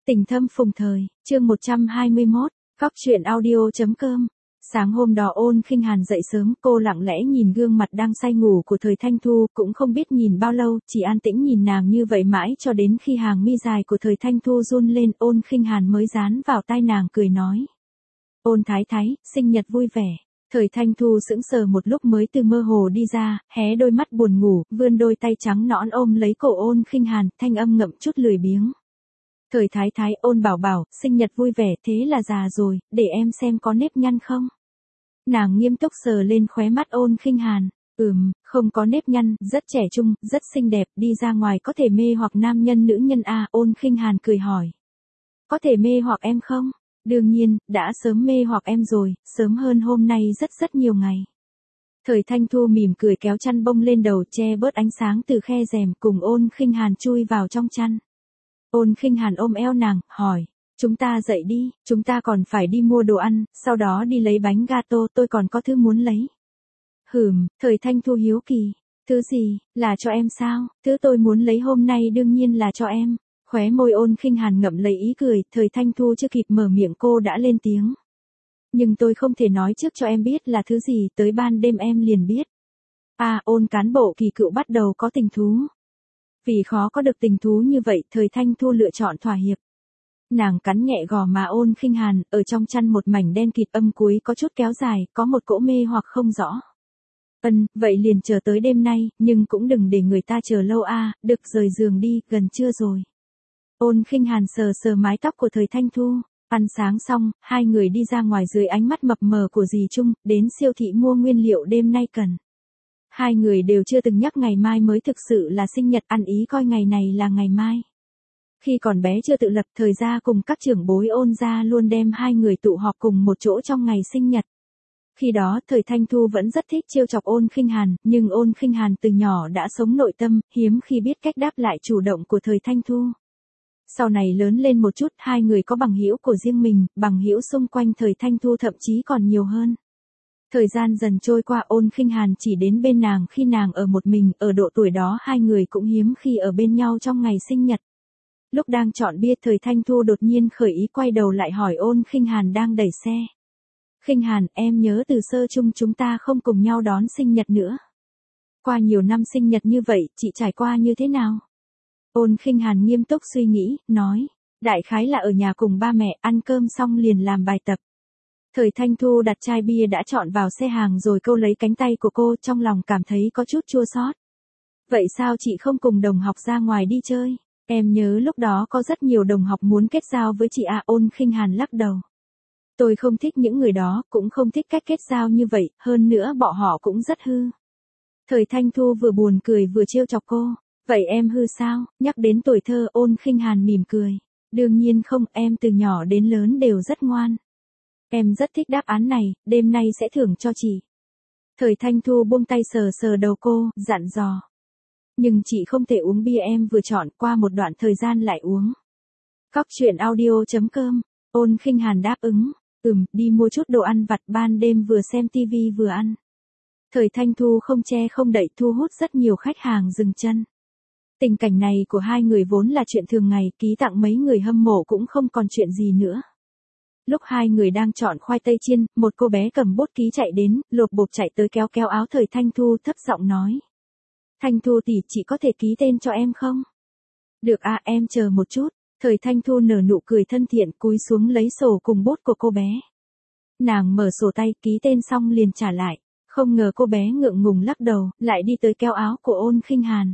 Tình thâm phùng thời, chương 121, Cóc truyện audio.com. Sáng hôm đó Ôn Khinh Hàn dậy sớm, cô lặng lẽ nhìn gương mặt đang say ngủ của Thời Thanh Thu, cũng không biết nhìn bao lâu, chỉ an tĩnh nhìn nàng như vậy mãi cho đến khi hàng mi dài của Thời Thanh Thu run lên, Ôn Khinh Hàn mới dán vào tai nàng cười nói. Ôn thái thái, sinh nhật vui vẻ. Thời Thanh Thu sững sờ một lúc mới từ mơ hồ đi ra, hé đôi mắt buồn ngủ, vươn đôi tay trắng nõn ôm lấy cổ Ôn Khinh Hàn, thanh âm ngậm chút lười biếng. Thời thái thái, Ôn bảo bảo, sinh nhật vui vẻ, thế là già rồi, để em xem có nếp nhăn không. Nàng nghiêm túc sờ lên khóe mắt Ôn Khinh Hàn, không có nếp nhăn, rất trẻ trung, rất xinh đẹp, đi ra ngoài có thể mê hoặc nam nhân nữ nhân à, Ôn Khinh Hàn cười hỏi. Có thể mê hoặc em không? Đương nhiên, đã sớm mê hoặc em rồi, sớm hơn hôm nay rất nhiều ngày. Thời Thanh Thu mỉm cười kéo chăn bông lên đầu che bớt ánh sáng từ khe rèm cùng Ôn Khinh Hàn chui vào trong chăn. Ôn Khinh Hàn ôm eo nàng, hỏi, chúng ta dậy đi, chúng ta còn phải đi mua đồ ăn, sau đó đi lấy bánh gato, tôi còn có thứ muốn lấy. Thời Thanh Thu hiếu kỳ, thứ gì, là cho em sao, thứ tôi muốn lấy hôm nay đương nhiên là cho em. Khóe môi Ôn Khinh Hàn ngậm lấy ý cười, Thời Thanh Thu chưa kịp mở miệng cô đã lên tiếng. Nhưng tôi không thể nói trước cho em biết là thứ gì, tới ban đêm em liền biết. À, Ôn cán bộ kỳ cựu bắt đầu có tình thú. Vì khó có được tình thú như vậy, Thời Thanh Thu lựa chọn thỏa hiệp. Nàng cắn nhẹ gò má Ôn Khinh Hàn, ở trong chăn một mảnh đen kịt âm cuối có chút kéo dài, có một cỗ mê hoặc không rõ. Vậy liền chờ tới đêm nay, nhưng cũng đừng để người ta chờ lâu a, được rời giường đi, gần trưa rồi. Ôn Khinh Hàn sờ mái tóc của Thời Thanh Thu, ăn sáng xong, hai người đi ra ngoài dưới ánh mắt mập mờ của dì Trung, đến siêu thị mua nguyên liệu đêm nay cần. Hai người đều chưa từng nhắc ngày mai mới thực sự là sinh nhật, ăn ý coi ngày này là ngày mai. Khi còn bé chưa tự lập, Thời gia cùng các trưởng bối Ôn gia luôn đem hai người tụ họp cùng một chỗ trong ngày sinh nhật. Khi đó, Thời Thanh Thu vẫn rất thích trêu chọc Ôn Khinh Hàn, nhưng Ôn Khinh Hàn từ nhỏ đã sống nội tâm, hiếm khi biết cách đáp lại chủ động của Thời Thanh Thu. Sau này lớn lên một chút, hai người có bằng hữu của riêng mình, bằng hữu xung quanh Thời Thanh Thu thậm chí còn nhiều hơn. Thời gian dần trôi qua, Ôn Khinh Hàn chỉ đến bên nàng khi nàng ở một mình, ở độ tuổi đó hai người cũng hiếm khi ở bên nhau trong ngày sinh nhật. Lúc đang chọn bia, Thời Thanh Thu đột nhiên khởi ý quay đầu lại hỏi Ôn Khinh Hàn đang đẩy xe. Khinh Hàn, em nhớ từ sơ chung chúng ta không cùng nhau đón sinh nhật nữa. Qua nhiều năm sinh nhật như vậy, chị trải qua như thế nào? Ôn Khinh Hàn nghiêm túc suy nghĩ, nói, đại khái là ở nhà cùng ba mẹ, ăn cơm xong liền làm bài tập. Thời Thanh Thu đặt chai bia đã chọn vào xe hàng rồi câu lấy cánh tay của cô, trong lòng cảm thấy có chút chua xót. Vậy sao chị không cùng đồng học ra ngoài đi chơi? Em nhớ lúc đó có rất nhiều đồng học muốn kết giao với chị à, Ôn Khinh Hàn lắc đầu. Tôi không thích những người đó, cũng không thích cách kết giao như vậy, hơn nữa bọn họ cũng rất hư. Thời Thanh Thu vừa buồn cười vừa trêu chọc cô. Vậy em hư sao? Nhắc đến tuổi thơ, Ôn Khinh Hàn mỉm cười. Đương nhiên không, em từ nhỏ đến lớn đều rất ngoan. Em rất thích đáp án này, đêm nay sẽ thưởng cho chị. Thời Thanh Thu buông tay sờ đầu cô, dặn dò. Nhưng chị không thể uống bia em vừa chọn, qua một đoạn thời gian lại uống. Cóc truyện audio.com. Ôn Khinh Hàn đáp ứng. Đi mua chút đồ ăn vặt, ban đêm vừa xem tivi vừa ăn. Thời Thanh Thu không che không đậy thu hút rất nhiều khách hàng dừng chân. Tình cảnh này của hai người vốn là chuyện thường ngày, ký tặng mấy người hâm mộ cũng không còn chuyện gì nữa. Lúc hai người đang chọn khoai tây chiên, một cô bé cầm bút ký chạy đến, lột bột chạy tới kéo áo Thời Thanh Thu thấp giọng nói. Thanh Thu tỷ, chị có thể ký tên cho em không? Được à, em chờ một chút. Thời Thanh Thu nở nụ cười thân thiện, cúi xuống lấy sổ cùng bút của cô bé. Nàng mở sổ tay, ký tên xong liền trả lại. Không ngờ cô bé ngượng ngùng lắc đầu, lại đi tới kéo áo của Ôn Khinh Hàn.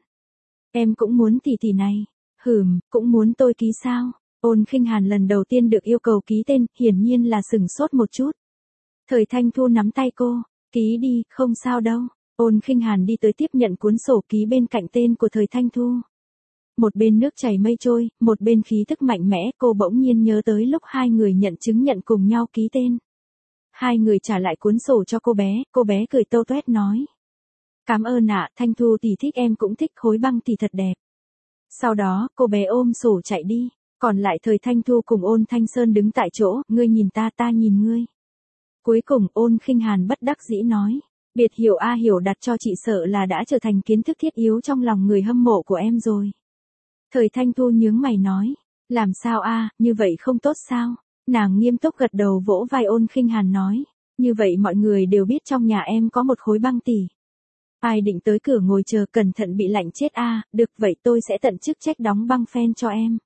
Em cũng muốn tỷ này. Cũng muốn tôi ký sao? Ôn Khinh Hàn lần đầu tiên được yêu cầu ký tên, hiển nhiên là sửng sốt một chút. Thời Thanh Thu nắm tay cô, ký đi, không sao đâu. Ôn Khinh Hàn đi tới tiếp nhận cuốn sổ ký bên cạnh tên của Thời Thanh Thu. Một bên nước chảy mây trôi, một bên khí thức mạnh mẽ, cô bỗng nhiên nhớ tới lúc hai người nhận chứng nhận cùng nhau ký tên. Hai người trả lại cuốn sổ cho cô bé cười tâu toét nói. Cảm ơn ạ, Thanh Thu tỷ thích em cũng thích, khối băng thì thật đẹp. Sau đó, cô bé ôm sổ chạy đi, còn lại Thời Thanh Thu cùng Ôn Thanh Sơn đứng tại chỗ, ngươi nhìn ta nhìn ngươi. Cuối cùng Ôn Khinh Hàn bất đắc dĩ nói, biệt hiệu A Hiểu đặt cho chị sợ là đã trở thành kiến thức thiết yếu trong lòng người hâm mộ của em rồi. Thời Thanh Thu nhướng mày nói, Làm sao a, như vậy không tốt sao? Nàng nghiêm túc gật đầu vỗ vai Ôn Khinh Hàn nói. Như vậy mọi người đều biết trong nhà em có một khối băng tỉ. Ai định tới cửa ngồi chờ cẩn thận bị lạnh chết a, được vậy tôi sẽ tận chức trách đóng băng phen cho em.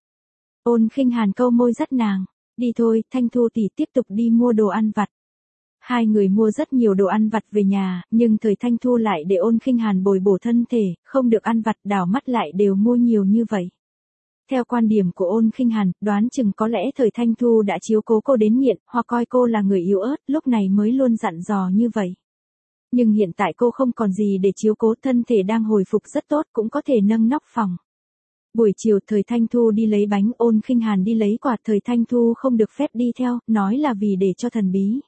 Ôn Khinh Hàn câu môi dắt nàng. Đi thôi, Thanh Thu tỷ tiếp tục đi mua đồ ăn vặt. Hai người mua rất nhiều đồ ăn vặt về nhà, nhưng thời Thanh Thu lại để Ôn Khinh Hàn bồi bổ thân thể, không được ăn vặt đảo mắt lại đều mua nhiều như vậy. Theo quan điểm của Ôn Khinh Hàn, đoán chừng có lẽ thời Thanh Thu đã chiếu cố cô đến nghiện, hoặc coi cô là người yếu ớt, lúc này mới luôn dặn dò như vậy. Nhưng hiện tại cô không còn gì để chiếu cố, thân thể đang hồi phục rất tốt, cũng có thể nâng nóc phòng. Buổi chiều thời Thanh Thu đi lấy bánh, Ôn Khinh Hàn đi lấy quạt, thời Thanh Thu không được phép đi theo, nói là vì để cho thần bí.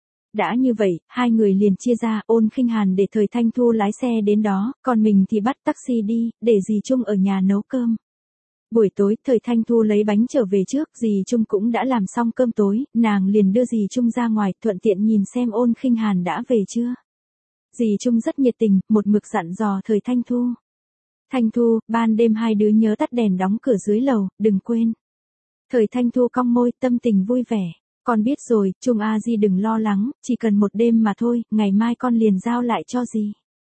Đã như vậy, hai người liền chia ra, Ôn Khinh Hàn để thời Thanh Thu lái xe đến đó, còn mình thì bắt taxi đi, để dì Trung ở nhà nấu cơm. Buổi tối, thời Thanh Thu lấy bánh trở về trước, dì Trung cũng đã làm xong cơm tối, nàng liền đưa dì Trung ra ngoài, thuận tiện nhìn xem Ôn Khinh Hàn đã về chưa. Dì Trung rất nhiệt tình, một mực dặn dò thời Thanh Thu. Thanh Thu, ban đêm hai đứa nhớ tắt đèn đóng cửa dưới lầu, đừng quên. Thời Thanh Thu cong môi, tâm tình vui vẻ. Con biết rồi, Trung A Di đừng lo lắng, chỉ cần một đêm mà thôi, ngày mai con liền giao lại cho dì.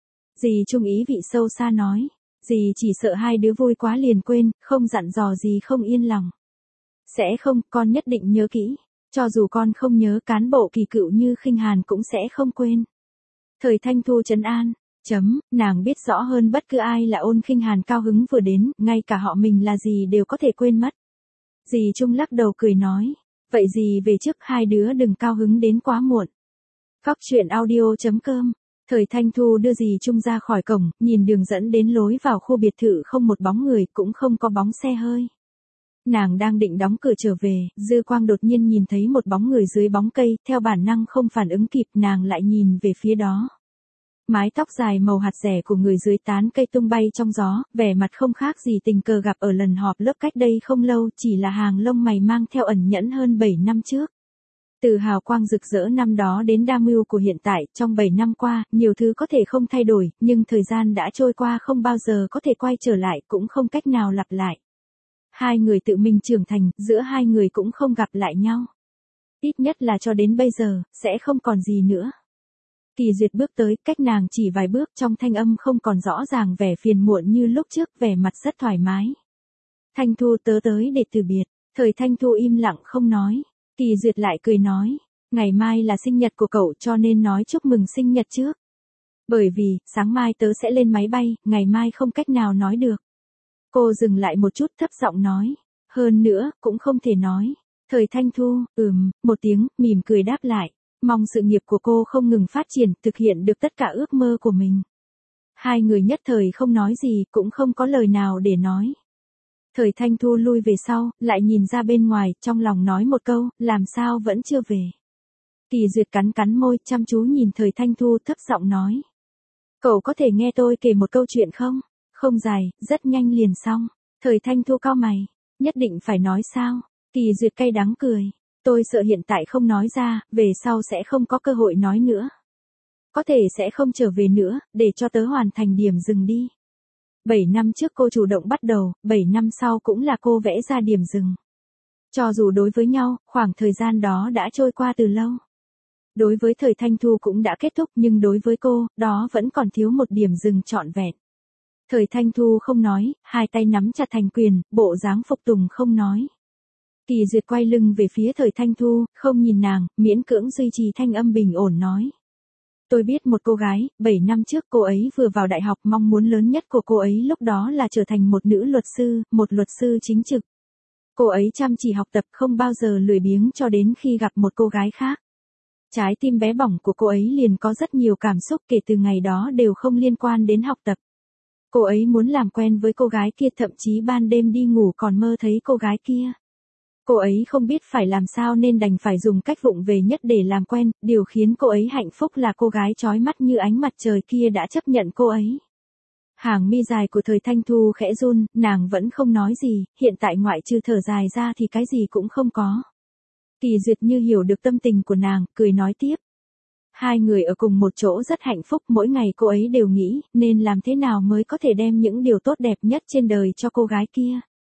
Dì Trung ý vị sâu xa nói. Dì chỉ sợ hai đứa vui quá liền quên, không dặn dò gì không yên lòng. Sẽ không, con nhất định nhớ kỹ. Cho dù con không nhớ, cán bộ kỳ cựu như Khinh Hàn cũng sẽ không quên. Thời Thanh Thu trấn an. Nàng biết rõ hơn bất cứ ai là Ôn Khinh Hàn cao hứng vừa đến, ngay cả họ mình là gì đều có thể quên mất. Dì Trung lắc đầu cười nói. Vậy dì về trước, hai đứa đừng cao hứng đến quá muộn. Cóc truyện audio.com. Thời Thanh Thu đưa dì Trung ra khỏi cổng, nhìn đường dẫn đến lối vào khu biệt thự không một bóng người, cũng không có bóng xe hơi. Nàng đang định đóng cửa trở về, dư quang đột nhiên nhìn thấy một bóng người dưới bóng cây, theo bản năng không phản ứng kịp, nàng lại nhìn về phía đó. Mái tóc dài màu hạt dẻ của người dưới tán cây tung bay trong gió, vẻ mặt không khác gì tình cờ gặp ở lần họp lớp cách đây không lâu, chỉ là hàng lông mày mang theo ẩn nhẫn hơn 7 năm trước. Từ hào quang rực rỡ năm đó đến đa mưu của hiện tại, trong 7 năm qua, nhiều thứ có thể không thay đổi, nhưng thời gian đã trôi qua không bao giờ có thể quay trở lại, cũng không cách nào lặp lại. Hai người tự mình trưởng thành, giữa hai người cũng không gặp lại nhau. Ít nhất là cho đến bây giờ, sẽ không còn gì nữa. Kỳ Duyệt bước tới, cách nàng chỉ vài bước, trong thanh âm không còn rõ ràng vẻ phiền muộn như lúc trước, vẻ mặt rất thoải mái. Thanh Thu, tớ tới để từ biệt. Thời Thanh Thu im lặng không nói. Kỳ Duyệt lại cười nói, ngày mai là sinh nhật của cậu cho nên nói chúc mừng sinh nhật trước. Bởi vì, sáng mai tớ sẽ lên máy bay, ngày mai không cách nào nói được. Cô dừng lại một chút thấp giọng nói, hơn nữa, cũng không thể nói. Thời Thanh Thu, một tiếng, mỉm cười đáp lại, mong sự nghiệp của cô không ngừng phát triển, thực hiện được tất cả ước mơ của mình. Hai người nhất thời không nói gì, cũng không có lời nào để nói. Thời Thanh Thu lui về sau, lại nhìn ra bên ngoài, trong lòng nói một câu, làm sao vẫn chưa về. Kỳ Duyệt cắn cắn môi, chăm chú nhìn Thời Thanh Thu thấp giọng nói. Cậu có thể nghe tôi kể một câu chuyện không? Không dài, rất nhanh liền xong. Thời Thanh Thu cau mày, nhất định phải nói sao? Kỳ Duyệt cay đắng cười. Tôi sợ hiện tại không nói ra, về sau sẽ không có cơ hội nói nữa. Có thể sẽ không trở về nữa, để cho tớ hoàn thành điểm dừng đi. 7 năm trước cô chủ động bắt đầu, 7 năm sau cũng là cô vẽ ra điểm dừng. Cho dù đối với nhau, khoảng thời gian đó đã trôi qua từ lâu. Đối với Thời Thanh Thu cũng đã kết thúc, nhưng đối với cô, đó vẫn còn thiếu một điểm dừng trọn vẹn. Thời Thanh Thu không nói, hai tay nắm chặt thành quyền, bộ dáng phục tùng không nói. Kỳ Duyệt quay lưng về phía Thời Thanh Thu, không nhìn nàng, miễn cưỡng duy trì thanh âm bình ổn nói. Tôi biết một cô gái, 7 năm trước cô ấy vừa vào đại học, mong muốn lớn nhất của cô ấy lúc đó là trở thành một nữ luật sư, một luật sư chính trực. Cô ấy chăm chỉ học tập, không bao giờ lười biếng cho đến khi gặp một cô gái khác. Trái tim bé bỏng của cô ấy liền có rất nhiều cảm xúc, kể từ ngày đó đều không liên quan đến học tập. Cô ấy muốn làm quen với cô gái kia, thậm chí ban đêm đi ngủ còn mơ thấy cô gái kia. Cô ấy không biết phải làm sao nên đành phải dùng cách vụng về nhất để làm quen, điều khiến cô ấy hạnh phúc là cô gái chói mắt như ánh mặt trời kia đã chấp nhận cô ấy. Hàng mi dài của Thời Thanh Thu khẽ run, nàng vẫn không nói gì, hiện tại ngoại trừ thở dài ra thì cái gì cũng không có. Kỳ Duyệt như hiểu được tâm tình của nàng, cười nói tiếp. Hai người ở cùng một chỗ rất hạnh phúc, mỗi ngày cô ấy đều nghĩ, nên làm thế nào mới có thể đem những điều tốt đẹp nhất trên đời cho cô gái kia.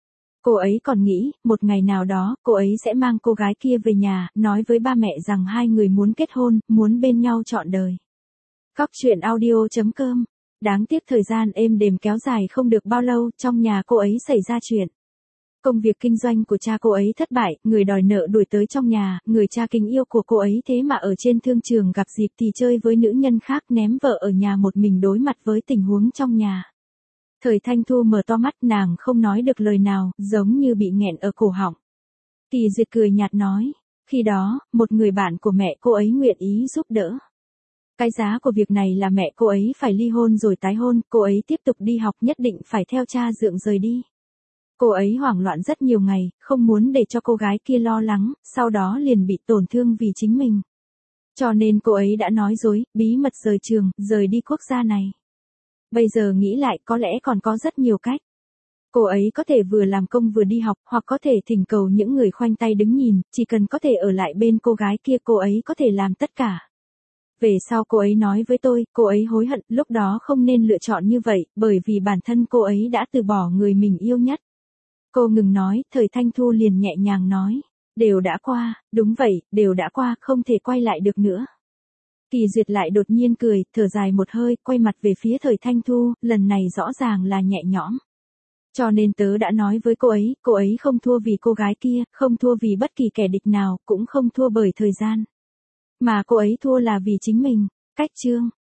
Cô ấy còn nghĩ, một ngày nào đó, cô ấy sẽ mang cô gái kia về nhà, nói với ba mẹ rằng hai người muốn kết hôn, muốn bên nhau trọn đời. Cóc truyện audio.com. Đáng tiếc thời gian êm đềm kéo dài không được bao lâu, trong nhà cô ấy xảy ra chuyện. Công việc kinh doanh của cha cô ấy thất bại, người đòi nợ đuổi tới trong nhà, người cha kính yêu của cô ấy thế mà ở trên thương trường gặp dịp thì chơi với nữ nhân khác, ném vợ ở nhà một mình đối mặt với tình huống trong nhà. Thời Thanh Thu mở to mắt, nàng không nói được lời nào, giống như bị nghẹn ở cổ họng. Kỳ Duyệt cười nhạt nói, khi đó, một người bạn của mẹ cô ấy nguyện ý giúp đỡ. Cái giá của việc này là mẹ cô ấy phải ly hôn rồi tái hôn, cô ấy tiếp tục đi học, nhất định phải theo cha dượng rời đi. Cô ấy hoảng loạn rất nhiều ngày, không muốn để cho cô gái kia lo lắng, sau đó liền bị tổn thương vì chính mình. Cho nên cô ấy đã nói dối, bí mật rời trường, rời đi quốc gia này. Bây giờ nghĩ lại có lẽ còn có rất nhiều cách. Cô ấy có thể vừa làm công vừa đi học, hoặc có thể thỉnh cầu những người khoanh tay đứng nhìn, chỉ cần có thể ở lại bên cô gái kia cô ấy có thể làm tất cả. Về sau cô ấy nói với tôi, cô ấy hối hận, lúc đó không nên lựa chọn như vậy, bởi vì bản thân cô ấy đã từ bỏ người mình yêu nhất. Cô ngừng nói, Thời Thanh Thu liền nhẹ nhàng nói, đều đã qua, đúng vậy, đều đã qua, không thể quay lại được nữa. Kỳ Duyệt lại đột nhiên cười, thở dài một hơi, quay mặt về phía Thời Thanh Thu, lần này rõ ràng là nhẹ nhõm. Cho nên tớ đã nói với cô ấy không thua vì cô gái kia, không thua vì bất kỳ kẻ địch nào, cũng không thua bởi thời gian. Mà cô ấy thua là vì chính mình. Cách chương